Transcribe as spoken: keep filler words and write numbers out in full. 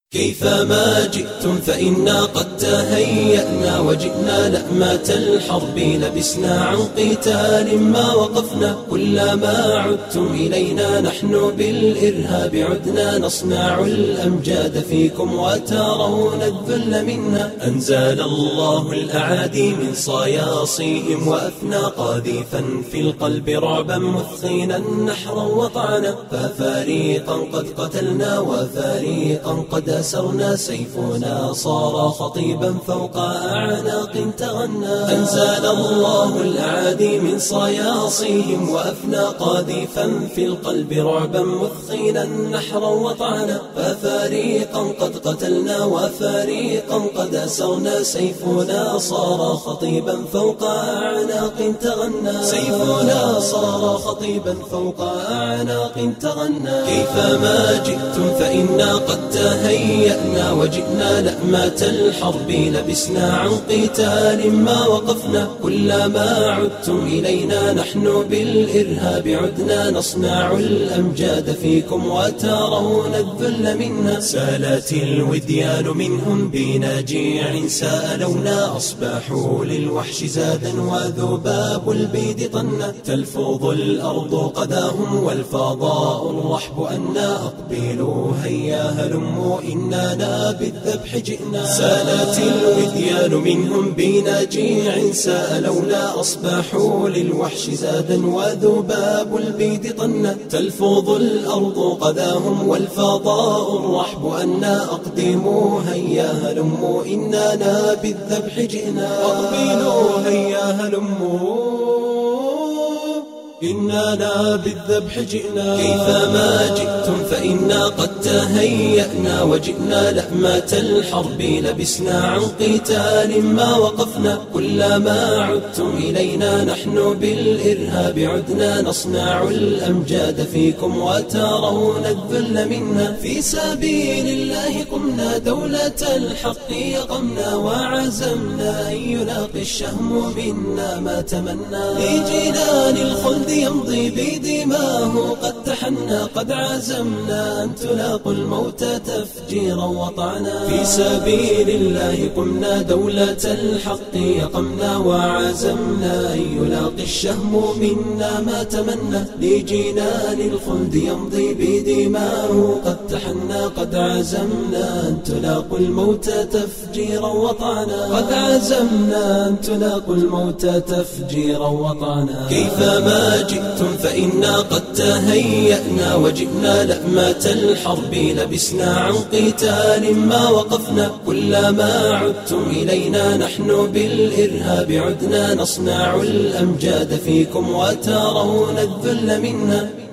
كيفما جئتم فإنا قد تهيأنا وجئنا لأمات الحرب لبسنا عن قتال ما وقفنا. كلما عدتم إلينا نحن بالإرهاب عدنا نصنع الأمجاد فيكم وترون الذل منا. أنزل الله الأعادي من صياصيهم وأفنى قاذفا في القلب رعبا مثخينا نحرا وطعنا. ففريقا قد قتلنا وفريقا قد أسرنا سيفنا صار خطيبا فوق أعناق تغنى. أنزل الله الأعادي من صياصيهم وأفنى قاذفا في القلب رعبا مثخينا نحرا وطعنا. ففريقا قد قتلنا وفريقا قد أسرنا سيفنا صار خطيبا فوق أعناق تغنى. سيفنا صار خطيبا فوق أعناق تغنى. كيفما جئتم فإنا قد تهيأنا وجئنا لأمات الحرب لبسنا عن قتال ما وقفنا. كلما عدتم إلينا نحن بالإرهاب عدنا نصنع الأمجاد فيكم وترون الذل منا. سالت الوديان منهم بنجيع سألونا أصبحوا للوحش زادا وذباب البيد طنا. تلفظ الأرض قداهم والفضاء الرحب أنا أقبلوا هيا هلموا إننا بالذبح جئنا. سالت الوديان منهم بنجيع سألونا أصبحوا للوحش زادا وذباب البيد طنا. تلفظ الأرض قداهم والفضاء الرحب أنا أقدموا هيا هلموا إننا بالذبح جئنا. أقبلوا هيا هلموا إننا بالذبح جئنا. كيفما جئتم فإنا قد تهيأنا وجئنا لأمات الحرب لبسنا عن قتال ما وقفنا. كلما عدتم إلينا نحن بالإرهاب عدنا نصنع الأمجاد فيكم وترون الذل منا. في سبيل الله قمنا دولة الحق يقمنا وعزمنا أن يلاقي الشهم منا ما تمنى. لجنان الخلد يمضي بدماه قد تحنى قد عزمنا أن تلاقوا الموت تفجيرا وطعنا. في سبيل الله قمنا دولة الحق يقمنا وعزمنا أن يلاقي الشهم منا ما تمنى. لجنان الخلد يمضي بدماه قد تحنى قد عزمنا أن تلاقوا الموت تفجيرا وطعنا. قد عزمنا أن تلاقوا الموت تفجيرا وطعنا. كيفما جئتم فإنا قد تهيأنا وجئنا لأمات الحرب لبسنا عن قتال ما وقفنا. كلما عدتم إلينا نحن بالإرهاب عدنا نصنع الأمجاد فيكم وترون الذل منا.